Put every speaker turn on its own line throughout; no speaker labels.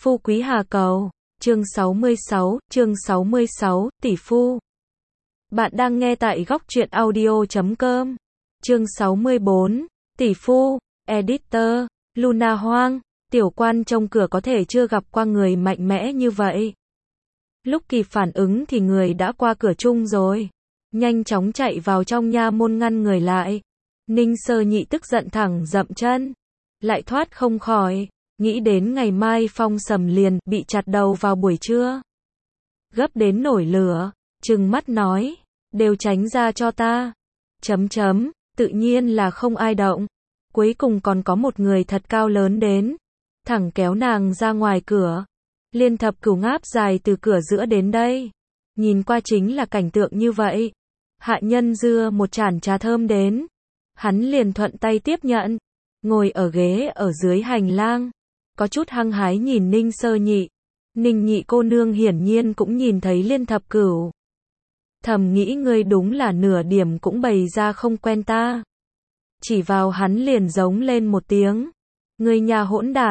Phú Quý Hà Cầu, chương 66, tỷ phu. Bạn đang nghe tại góc truyện audio.com. Chương 64, tỷ phu, editor, Luna Hoang, tiểu quan trông cửa có thể chưa gặp qua người mạnh mẽ như vậy. Lúc kịp phản ứng thì người đã qua cửa chung rồi. Nhanh chóng chạy vào trong nha môn ngăn người lại. Ninh Sơ Nhị tức giận thẳng dậm chân. Lại thoát không khỏi. Nghĩ đến ngày mai Phong Sầm liền bị chặt đầu vào buổi trưa. Gấp đến nổi lửa, trừng mắt nói, đều tránh ra cho ta. Tự nhiên là không ai động. Cuối cùng còn có một người thật cao lớn đến, thẳng kéo nàng ra ngoài cửa. Liên Thập Cửu ngáp dài từ cửa giữa đến đây. Nhìn qua chính là cảnh tượng như vậy. Hạ nhân dưa một chản trà thơm đến. Hắn liền thuận tay tiếp nhận, ngồi ở ghế ở dưới hành lang. Có chút hăng hái nhìn Ninh Sơ Nhị. Ninh Nhị cô nương hiển nhiên cũng nhìn thấy Liên Thập Cửu. Thầm nghĩ ngươi đúng là nửa điểm cũng bày ra không quen ta. Chỉ vào hắn liền giống lên một tiếng. Ngươi nhà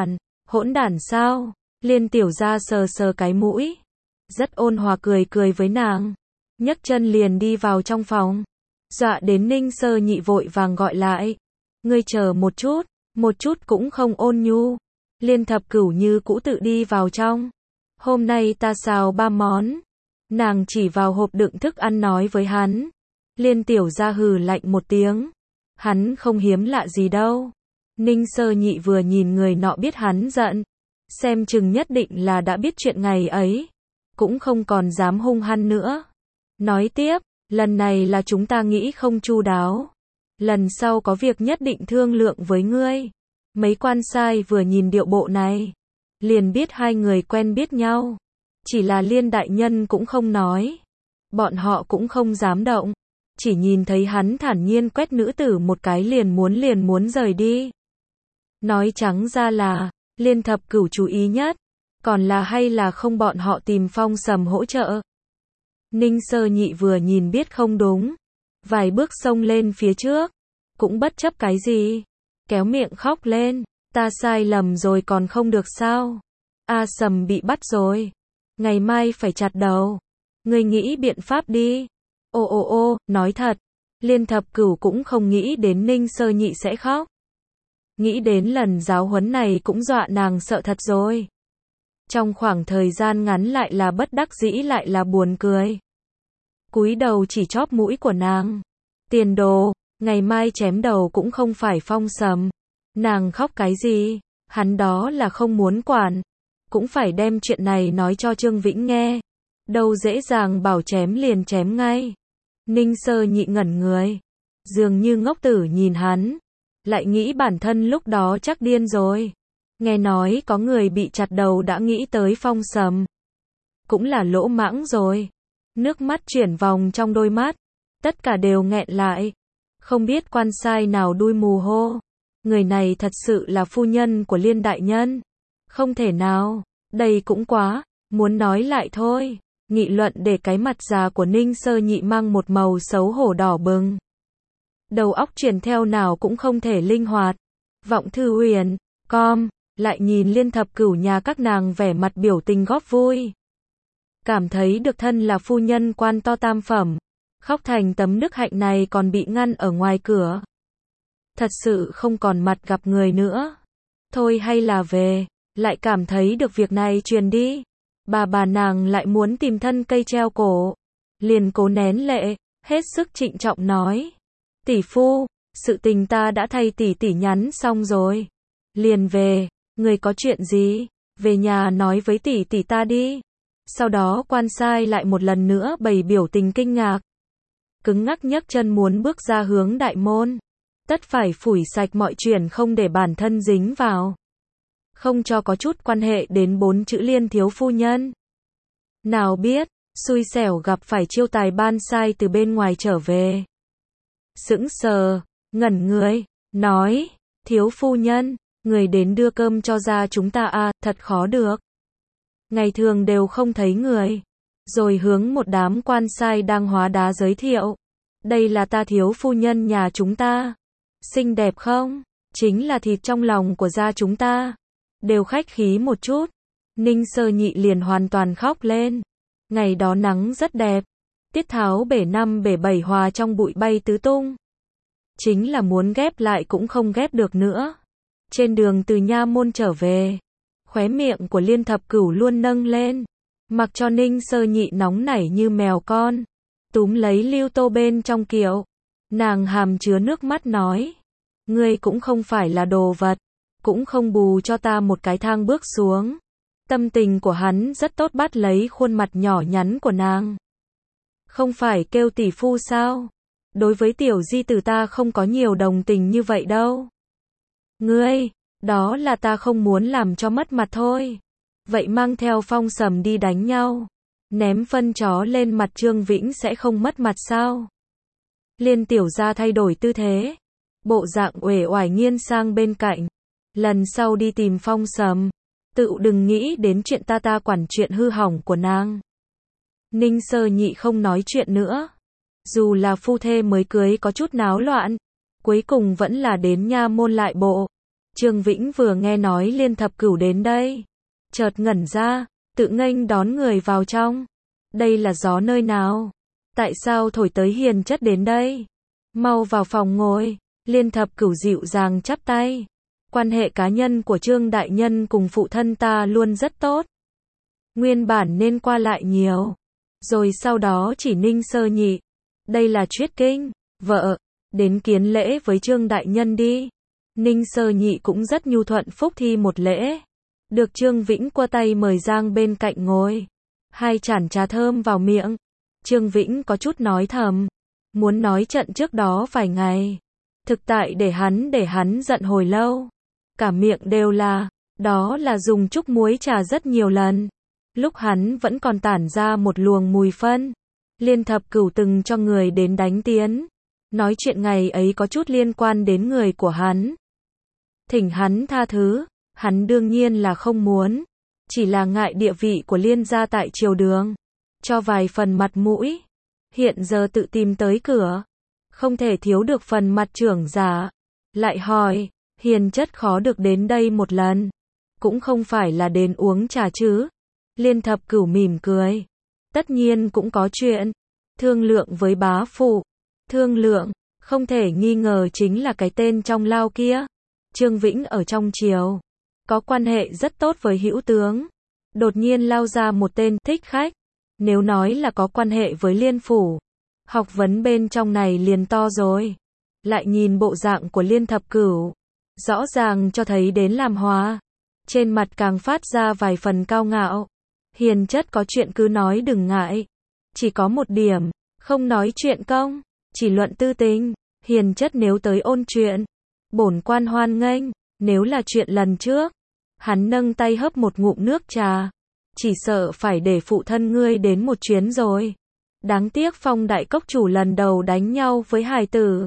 hỗn đản sao? Liên tiểu gia sờ sờ cái mũi. Rất ôn hòa cười với nàng. Nhấc chân liền đi vào trong phòng. Dọa đến Ninh Sơ Nhị vội vàng gọi lại. Ngươi chờ một chút cũng không ôn nhu. Liên Thập Cửu như cũ tự đi vào trong. Hôm nay ta xào 3 món. Nàng chỉ vào hộp đựng thức ăn nói với hắn. Liên tiểu gia hừ lạnh một tiếng. Hắn không hiếm lạ gì đâu. Ninh Sơ Nhị vừa nhìn người nọ biết hắn giận. Xem chừng nhất định là đã biết chuyện ngày ấy. Cũng không còn dám hung hăng nữa. Nói tiếp, lần này là chúng ta nghĩ không chu đáo. Lần sau có việc nhất định thương lượng với ngươi. Mấy quan sai vừa nhìn điệu bộ này, liền biết hai người quen biết nhau. Chỉ là Liên đại nhân cũng không nói. Bọn họ cũng không dám động. Chỉ nhìn thấy hắn thản nhiên quét nữ tử một cái liền muốn rời đi. Nói trắng ra là, Liên Thập Cửu chú ý nhất. Còn là hay là không bọn họ tìm Phong Sầm hỗ trợ. Ninh Sơ Nhị vừa nhìn biết không đúng. Vài bước xông lên phía trước. Cũng bất chấp cái gì. Kéo miệng khóc lên. Ta sai lầm rồi còn không được sao? A Sầm bị bắt rồi. Ngày mai phải chặt đầu. Ngươi nghĩ biện pháp đi. Ô, nói thật. Liên Thập Cửu cũng không nghĩ đến Ninh Sơ Nhị sẽ khóc. Nghĩ đến lần giáo huấn này cũng dọa nàng sợ thật rồi. Trong khoảng thời gian ngắn lại là bất đắc dĩ lại là buồn cười. Cúi đầu chỉ chóp mũi của nàng. Tiền đồ, ngày mai chém đầu cũng không phải Phong Sầm. Nàng khóc cái gì? Hắn đó là không muốn quản. Cũng phải đem chuyện này nói cho Trương Vĩnh nghe. Đâu dễ dàng bảo chém liền chém ngay. Ninh Sơ Nhị ngẩn người. Dường như ngốc tử nhìn hắn. Lại nghĩ bản thân lúc đó chắc điên rồi. Nghe nói có người bị chặt đầu đã nghĩ tới Phong Sầm. Cũng là lỗ mãng rồi. Nước mắt chuyển vòng trong đôi mắt. Tất cả đều nghẹn lại. Không biết quan sai nào đuôi mù hô. Người này thật sự là phu nhân của Liên đại nhân. Không thể nào. Đây cũng quá. Muốn nói lại thôi. Nghị luận để cái mặt già của Ninh Sơ Nhị mang một màu xấu hổ đỏ bừng. Đầu óc chuyển theo nào cũng không thể linh hoạt. Vọng thư huyền, lại nhìn Liên Thập Cửu nhà các nàng vẻ mặt biểu tình góp vui. Cảm thấy được thân là phu nhân quan to tam phẩm. Khóc thành tấm đức hạnh này còn bị ngăn ở ngoài cửa. Thật sự không còn mặt gặp người nữa. Thôi hay là về. Lại cảm thấy được việc này truyền đi. Bà nàng lại muốn tìm thân cây treo cổ. Liền cố nén lệ, hết sức trịnh trọng nói. Tỷ phu, sự tình ta đã thay tỷ nhắn xong rồi. Liền về, người có chuyện gì? Về nhà nói với tỷ ta đi. Sau đó quan sai lại một lần nữa bày biểu tình kinh ngạc. Cứng ngắc nhấc chân muốn bước ra hướng đại môn. Tất phải phủi sạch mọi chuyện không để bản thân dính vào. Không cho có chút quan hệ đến 4 chữ Liên thiếu phu nhân. Nào biết, xui xẻo gặp phải chiêu tài ban sai từ bên ngoài trở về. Sững sờ, ngẩn người, nói, thiếu phu nhân, người đến đưa cơm cho ra chúng ta à, thật khó được. Ngày thường đều không thấy người. Rồi hướng một đám quan sai đang hóa đá giới thiệu. Đây là ta thiếu phu nhân nhà chúng ta. Xinh đẹp không? Chính là thịt trong lòng của gia chúng ta. Đều khách khí một chút. Ninh Sơ Nhị liền hoàn toàn khóc lên. Ngày đó nắng rất đẹp, tiết tháo bể 5 bể 7 hòa trong bụi bay tứ tung. Chính là muốn ghép lại cũng không ghép được nữa. Trên đường từ nha môn trở về, khóe miệng của Liên Thập Cửu luôn nâng lên, mặc cho Ninh Sơ Nhị nóng nảy như mèo con, túm lấy Lưu Tô bên trong kiệu. Nàng hàm chứa nước mắt nói, ngươi cũng không phải là đồ vật, cũng không bù cho ta một cái thang bước xuống. Tâm tình của hắn rất tốt, bắt lấy khuôn mặt nhỏ nhắn của nàng. Không phải kêu tỷ phu sao? Đối với tiểu di tử ta không có nhiều đồng tình như vậy đâu. Ngươi, đó là ta không muốn làm cho mất mặt thôi. Vậy mang theo Phong Sầm đi đánh nhau, ném phân chó lên mặt Trương Vĩnh sẽ không mất mặt sao? Liên tiểu gia thay đổi tư thế, bộ dạng uể oải nghiêng sang bên cạnh. Lần sau đi tìm Phong Sầm, tự đừng nghĩ đến chuyện ta quản chuyện hư hỏng của nàng. Ninh Sơ Nhị không nói chuyện nữa. Dù là phu thê mới cưới có chút náo loạn, cuối cùng vẫn là đến nha môn lại bộ. Trương Vĩnh vừa nghe nói Liên Thập Cửu đến đây, chợt ngẩn ra, tự nghênh đón người vào trong. Đây là gió nơi nào? Tại sao thổi tới hiền chất đến đây? Mau vào phòng ngồi. Liên Thập Cửu dịu dàng chắp tay. Quan hệ cá nhân của Trương đại nhân cùng phụ thân ta luôn rất tốt. Nguyên bản nên qua lại nhiều. Rồi sau đó chỉ Ninh Sơ Nhị. Đây là Chuyết Kinh, vợ, đến kiến lễ với Trương đại nhân đi. Ninh Sơ Nhị cũng rất nhu thuận phúc thi một lễ. Được Trương Vĩnh qua tay mời Giang bên cạnh ngồi. Hai chản trà thơm vào miệng. Trương Vĩnh có chút nói thầm, muốn nói trận trước đó vài ngày. Thực tại để hắn giận hồi lâu. Cả miệng đều là, đó là dùng chút muối trà rất nhiều lần. Lúc hắn vẫn còn tản ra một luồng mùi phân. Liên Thập Cửu từng cho người đến đánh tiến. Nói chuyện ngày ấy có chút liên quan đến người của hắn. Thỉnh hắn tha thứ, hắn đương nhiên là không muốn. Chỉ là ngại địa vị của Liên gia tại triều đường. Cho vài phần mặt mũi. Hiện giờ tự tìm tới cửa. Không thể thiếu được phần mặt trưởng giả. Lại hỏi, hiền chất khó được đến đây một lần. Cũng không phải là đến uống trà chứ. Liên Thập Cửu mỉm cười. Tất nhiên cũng có chuyện. Thương lượng với bá phụ. Thương lượng, không thể nghi ngờ chính là cái tên trong lao kia. Trương Vĩnh ở trong triều, có quan hệ rất tốt với hữu tướng. Đột nhiên lao ra một tên thích khách. Nếu nói là có quan hệ với Liên phủ, học vấn bên trong này liền to rồi. Lại nhìn bộ dạng của Liên Thập Cửu, rõ ràng cho thấy đến làm hòa. Trên mặt càng phát ra vài phần cao ngạo. Hiền chất có chuyện cứ nói đừng ngại. Chỉ có một điểm, không nói chuyện công, chỉ luận tư tình. Hiền chất nếu tới ôn chuyện, bổn quan hoan nghênh. Nếu là chuyện lần trước, hắn nâng tay hớp một ngụm nước trà, chỉ sợ phải để phụ thân ngươi đến một chuyến rồi. Đáng tiếc Phong đại cốc chủ lần đầu đánh nhau với hài tử,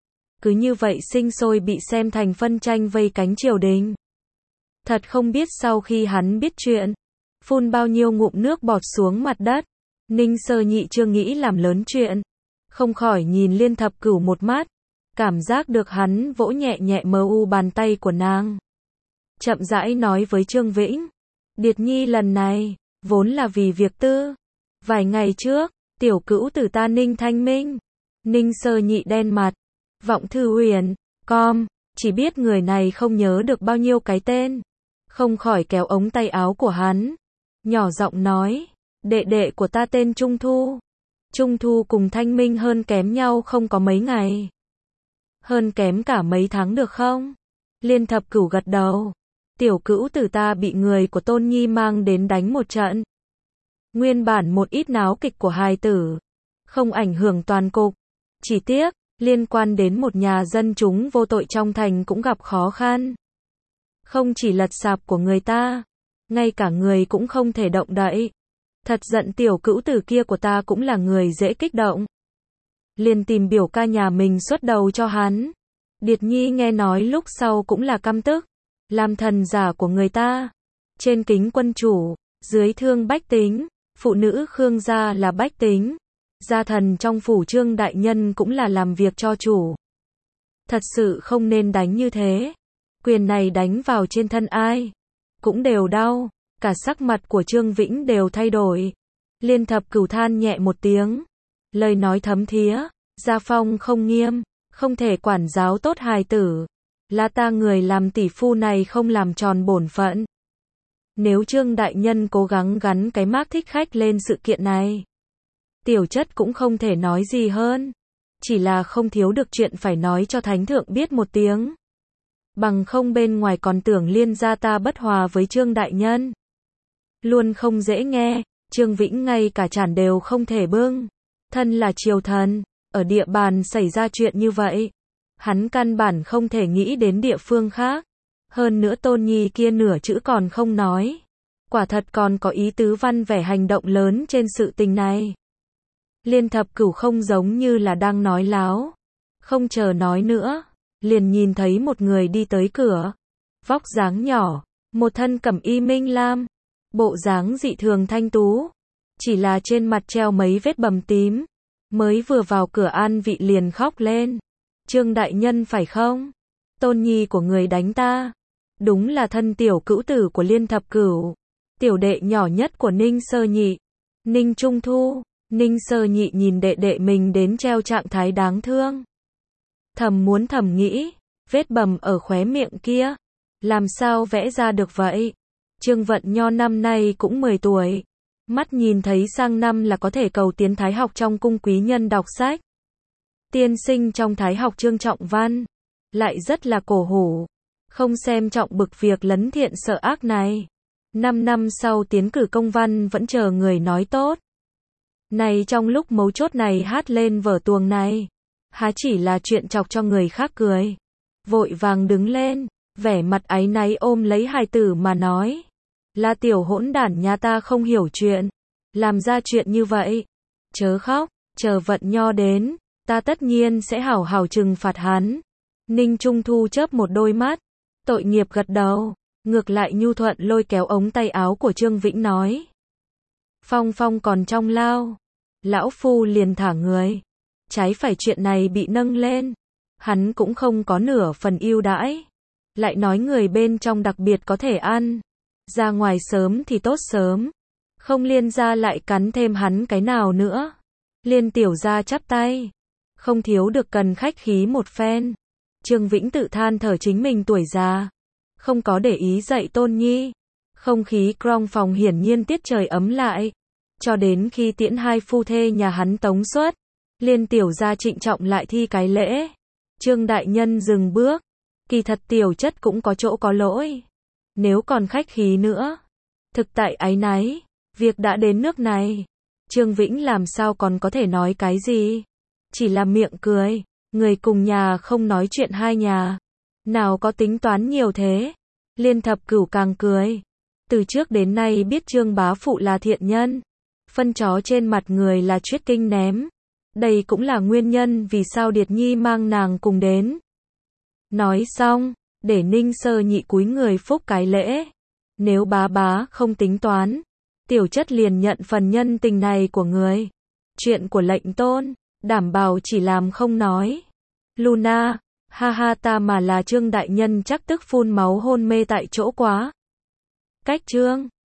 cứ như vậy sinh sôi bị xem thành phân tranh vây cánh triều đình. Thật không biết sau khi hắn biết chuyện, phun bao nhiêu ngụm nước bọt xuống mặt đất. Ninh Sơ Nhị chưa nghĩ làm lớn chuyện, không khỏi nhìn Liên Thập Cửu một mắt, cảm giác được hắn vỗ nhẹ nhẹ mờ u bàn tay của nàng. Chậm rãi nói với Trương Vĩnh, Điệt Nhi lần này, vốn là vì việc tư. Vài ngày trước, tiểu cữu tử ta Ninh Thanh Minh. Ninh Sơ Nhị đen mặt, vọng thư huyền, chỉ biết người này không nhớ được bao nhiêu cái tên. Không khỏi kéo ống tay áo của hắn, nhỏ giọng nói, đệ đệ của ta tên Trung Thu. Trung Thu cùng Thanh Minh hơn kém nhau không có mấy ngày. Hơn kém cả mấy tháng được không? Liên Thập Cửu gật đầu. Tiểu cữu tử ta bị người của Tôn Nhi mang đến đánh một trận. Nguyên bản một ít náo kịch của hài tử, không ảnh hưởng toàn cục. Chỉ tiếc, liên quan đến một nhà dân chúng vô tội trong thành cũng gặp khó khăn. Không chỉ lật sạp của người ta, ngay cả người cũng không thể động đậy. Thật giận tiểu cữu tử kia của ta cũng là người dễ kích động. Liền tìm biểu ca nhà mình xuất đầu cho hắn. Điệt Nhi nghe nói lúc sau cũng là căm tức. Làm thần giả của người ta. Trên kính quân chủ, dưới thương bách tính. Phụ nữ Khương gia là bách tính. Gia thần trong phủ Trương đại nhân cũng là làm việc cho chủ. Thật sự không nên đánh như thế. Quyền này đánh vào trên thân ai cũng đều đau. Cả sắc mặt của Trương Vĩnh đều thay đổi. Liên Thập Cửu than nhẹ một tiếng. Lời nói thấm thía, gia phong không nghiêm, không thể quản giáo tốt hài tử. Là ta người làm tỷ phu này không làm tròn bổn phận. Nếu Trương đại nhân cố gắng gắn cái mác thích khách lên sự kiện này, Tiểu Chất cũng không thể nói gì hơn. Chỉ là không thiếu được chuyện phải nói cho Thánh thượng biết một tiếng. Bằng không bên ngoài còn tưởng Liên gia ta bất hòa với Trương đại nhân. Luôn không dễ nghe, Trương Vĩnh ngay cả chản đều không thể bưng. Thân là triều thần, ở địa bàn xảy ra chuyện như vậy, hắn căn bản không thể nghĩ đến địa phương khác. Hơn nữa Tôn Nhi kia nửa chữ còn không nói. Quả thật còn có ý tứ văn vẻ hành động lớn trên sự tình này. Liên Thập Cửu không giống như là đang nói láo. Không chờ nói nữa, liền nhìn thấy một người đi tới cửa. Vóc dáng nhỏ, một thân cẩm y minh lam, bộ dáng dị thường thanh tú. Chỉ là trên mặt treo mấy vết bầm tím. Mới vừa vào cửa An Vị liền khóc lên. Trương đại nhân phải không? Tôn Nhi của người đánh ta. Đúng là thân tiểu cữu tử của Liên Thập Cửu. Tiểu đệ nhỏ nhất của Ninh Sơ Nhị. Ninh Trung Thu. Ninh Sơ Nhị nhìn đệ đệ mình đến treo trạng thái đáng thương. Thầm nghĩ. Vết bầm ở khóe miệng kia. Làm sao vẽ ra được vậy? Trương Vận Nho năm nay cũng 10 tuổi. Mắt nhìn thấy sang năm là có thể cầu tiến thái học trong cung quý nhân đọc sách. Tiên sinh trong thái học Trương Trọng Văn. Lại rất là cổ hủ. Không xem trọng bực việc lấn thiện sợ ác này. 5 năm sau tiến cử công văn vẫn chờ người nói tốt. Này trong lúc mấu chốt này hát lên vở tuồng này. Há chỉ là chuyện chọc cho người khác cười. Vội vàng đứng lên, vẻ mặt áy náy ôm lấy hài tử mà nói. Là tiểu hỗn đản nhà ta không hiểu chuyện. Làm ra chuyện như vậy. Chớ khóc, chờ Vận Nho đến. Ta tất nhiên sẽ hảo hảo trừng phạt hắn. Ninh Trung Thu chớp một đôi mắt. Tội nghiệp gật đầu. Ngược lại nhu thuận lôi kéo ống tay áo của Trương Vĩnh nói. Phong còn trong lao. Lão phu liền thả người. Trái phải chuyện này bị nâng lên. Hắn cũng không có nửa phần ưu đãi. Lại nói người bên trong đặc biệt có thể ăn. Ra ngoài sớm thì tốt sớm. Không Liên gia lại cắn thêm hắn cái nào nữa. Liên tiểu gia chắp tay. Không thiếu được cần khách khí một phen. Trương Vĩnh tự than thở chính mình tuổi già. Không có để ý dạy Tôn Nhi. Không khí trong phòng hiển nhiên tiết trời ấm lại. Cho đến khi tiễn hai phu thê nhà hắn tống xuất. Liên tiểu gia trịnh trọng lại thi cái lễ. Trương đại nhân dừng bước. Kỳ thật Tiểu Chất cũng có chỗ có lỗi. Nếu còn khách khí nữa. Thực tại áy náy. Việc đã đến nước này. Trương Vĩnh làm sao còn có thể nói cái gì. Chỉ là miệng cười. Người cùng nhà không nói chuyện hai nhà. Nào có tính toán nhiều thế. Liên Thập Cửu càng cười. Từ trước đến nay biết Trương bá phụ là thiện nhân. Phân chó trên mặt người là Chuyết Kinh ném. Đây cũng là nguyên nhân vì sao Điệt Nhi mang nàng cùng đến. Nói xong, để Ninh Sơ Nhị cúi người phúc cái lễ. Nếu bá không tính toán, Tiểu Chất liền nhận phần nhân tình này của người. Chuyện của lệnh tôn, đảm bảo chỉ làm không nói. Luna, ha ha ta mà là Trương đại nhân chắc tức phun máu hôn mê tại chỗ quá. Cách Trương